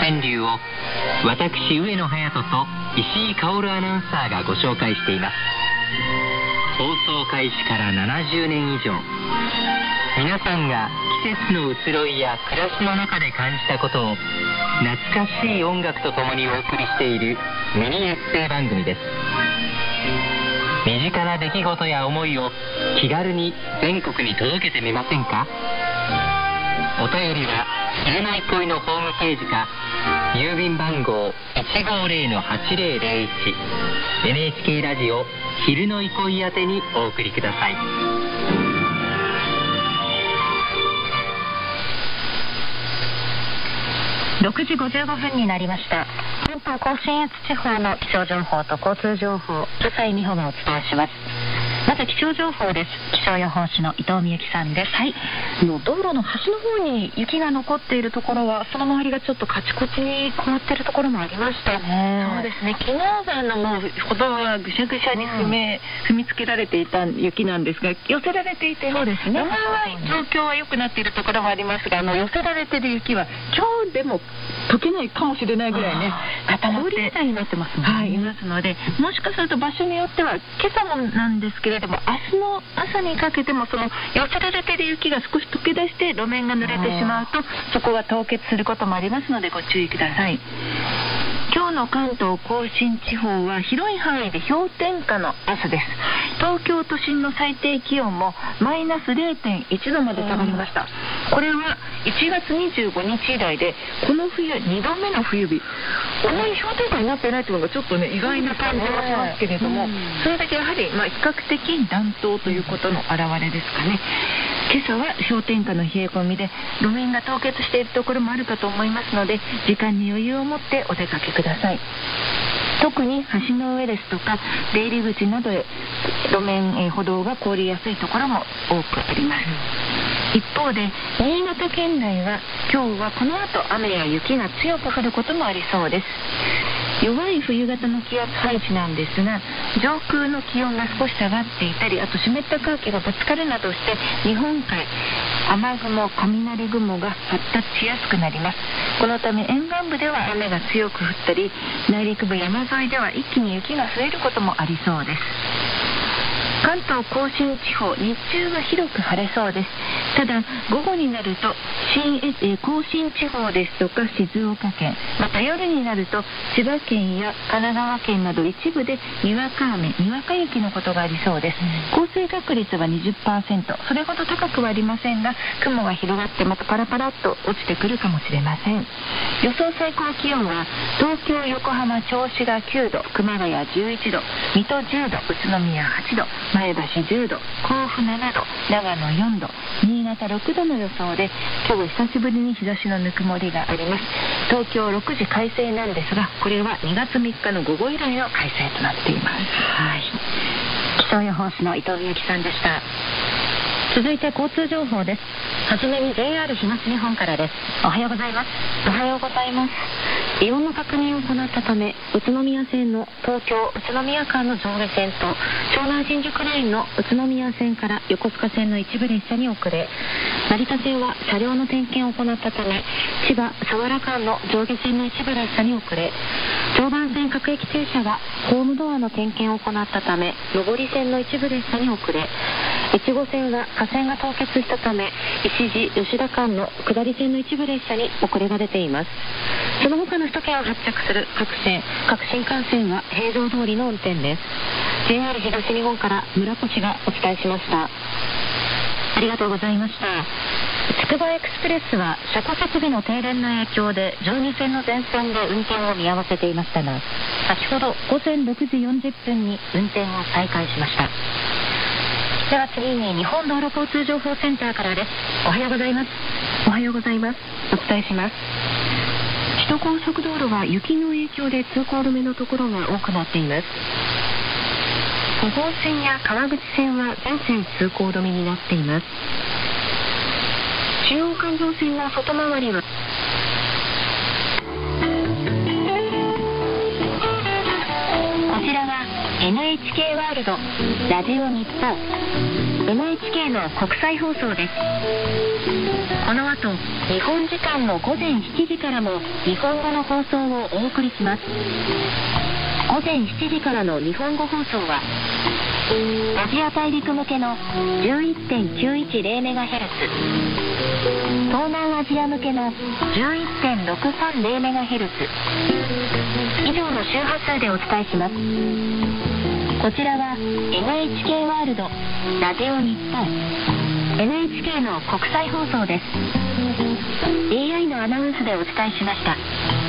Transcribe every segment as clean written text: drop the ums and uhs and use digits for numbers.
川柳を私上野隼人と石井薫アナウンサーがご紹介しています。放送開始から70年以上、皆さんが季節の移ろいや暮らしの中で感じたことを懐かしい音楽とともにお送りしているミニエッセイ番組です。身近な出来事や思いを気軽に全国に届けてみませんか。お便りは昼の憩いのホームページか、郵便番号 150-8001 NHK ラジオ昼の憩い宛てにお送りください。 6時55分になりました。関東甲信越地方の気象情報と交通情報、笠井美穂がお伝えします。まず気象情報です。気象予報士の伊藤美幸さんです。はい、道路の端の方に雪が残っているところは、その周りがちょっとカチコチに凍っているところもありましたね。 そうですね、昨日がもう歩道はぐしゃぐしゃに踏みつけられていた雪なんですが、寄せられていて、 そうですね、 路面は状況は良くなっているところもありますが、寄せられている雪は今日でも溶けないかもしれないぐらいね、固まって氷みたいになってますもんね。 はい、いますので、もしかすると場所によっては今朝もなんですけれども、明日の朝にかけてもその寄せられている雪が少し溶け出して路面が濡れてしまうと、そこが凍結することもありますのでご注意ください。今日の関東甲信地方は広い範囲で氷点下の朝です。東京都心の最低気温もマイナス 0.1 度まで下がりました。これは1月25日以来で、この冬2度目の冬日。こんなに氷点下になってないというのがちょっとね、意外な感じがしますけれども、それだけやはり比較的暖冬ということの表れですかね。今朝は氷点下の冷え込みで、路面が凍結しているところもあるかと思いますので、時間に余裕を持ってお出かけください。特に橋の上ですとか出入り口などへ路面、歩道が凍りやすいところも多くあります。一方で新潟県内は今日はこの後雨や雪が強く降ることもありそうです。弱い冬型の気圧配置なんですが、上空の気温が少し下がっていたり、あと湿った空気がぶつかるなどして日本海、雨雲、雷雲が発達しやすくなります。このため沿岸部では雨が強く降ったり、内陸部山沿いでは一気に雪が増えることもありそうです。関東甲信地方、日中は広く晴れそうです。ただ午後になると甲信地方ですとか静岡県、また夜になると千葉県や神奈川県など一部でにわか雨、にわか雪のことがありそうです。降水確率は 20%、 それほど高くはありませんが、雲が広がってまたパラパラっと落ちてくるかもしれません。予想最高気温は東京、横浜、銚子が9度、熊谷11度、水戸10度、宇都宮8度、前橋10度、甲府7度、長野4度、新潟6度の予想で、今日久しぶりに日差しのぬくもりがあります。東京6時快晴なんですが、これは2月3日の午後以来の快晴となっています。はい、気象予報士の伊藤美幸さんでした。続いて交通情報です。はじめに JR 東日本からです。おはようございます。おはようございます。異音の確認を行ったため、宇都宮線の東京宇都宮間の上下線と湘南新宿ラインの宇都宮線から横須賀線の一部列車に遅れ、成田線は車両の点検を行ったため、千葉佐原間の上下線の一部列車に遅れ、常磐線各駅停車はホームドアの点検を行ったため、上り線の一部列車に遅れ、越後線は架線が凍結したため、石地吉田間の下り線の一部列車に遅れが出ています。その他の首都圏を発着する各線、各新幹線は平常通りの運転です。 JR 東日本から村越がお伝えしました。ありがとうございました。つくばエクスプレスは車庫設備の停電の影響で12線の全線で運転を見合わせていましたが、先ほど午前6時40分に運転を再開しました。では次に日本道路交通情報センターからです。おはようございます。おはようございます。お伝えします。首都高速道路は雪の影響で通行止めのところが多くなっています。5号線や川口線は全線通行止めになっています。中央環状線の外回りはこちらは NHK ワールド、ラジオ日報、NHK の国際放送です。この後、日本時間の午前7時からも日本語の放送をお送りします。午前7時からの日本語放送は、アジア大陸向けの 11.910MHz、東南アジア向けの 11.630MHz、以上の周波数でお伝えします。こちらは NHK ワールド、ラジオ日本、NHK の国際放送です。 AI のアナウンスでお伝えしました。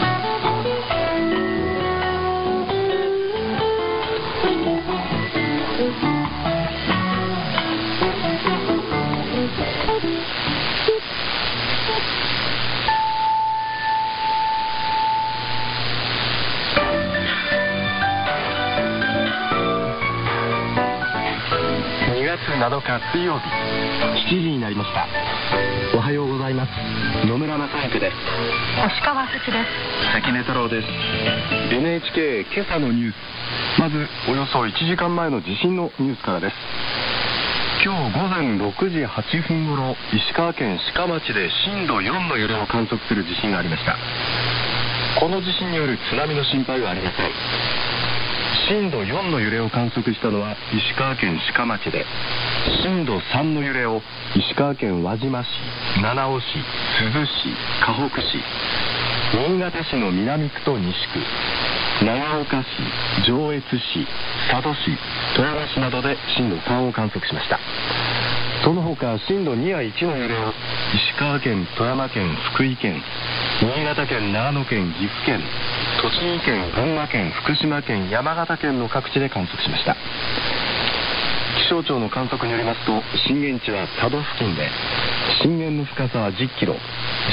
2月7日水曜日、7時になりました。おはようございます。野村正之です。 星川節です。 関根太郎です。 NHK 今朝のニュース、まずおよそ1時間前の地震のニュースからです。今日午前6時8分ごろ、石川県志賀町で震度4の揺れを観測する地震がありました。この地震による津波の心配はありません。震度4の揺れを観測したのは石川県志賀町で、震度3の揺れを石川県輪島市、七尾市、珠洲市、かほく市、新潟市の南区と西区、長岡市、上越市、佐渡市、富山市などで震度3を観測しました。その他震度2や1の揺れを石川県、富山県、福井県、新潟県、長野県、岐阜県、栃木県、群馬県、福島県、山形県の各地で観測しました。気象庁の観測によりますと、震源地は佐渡付近で、震源の深さは10キロ、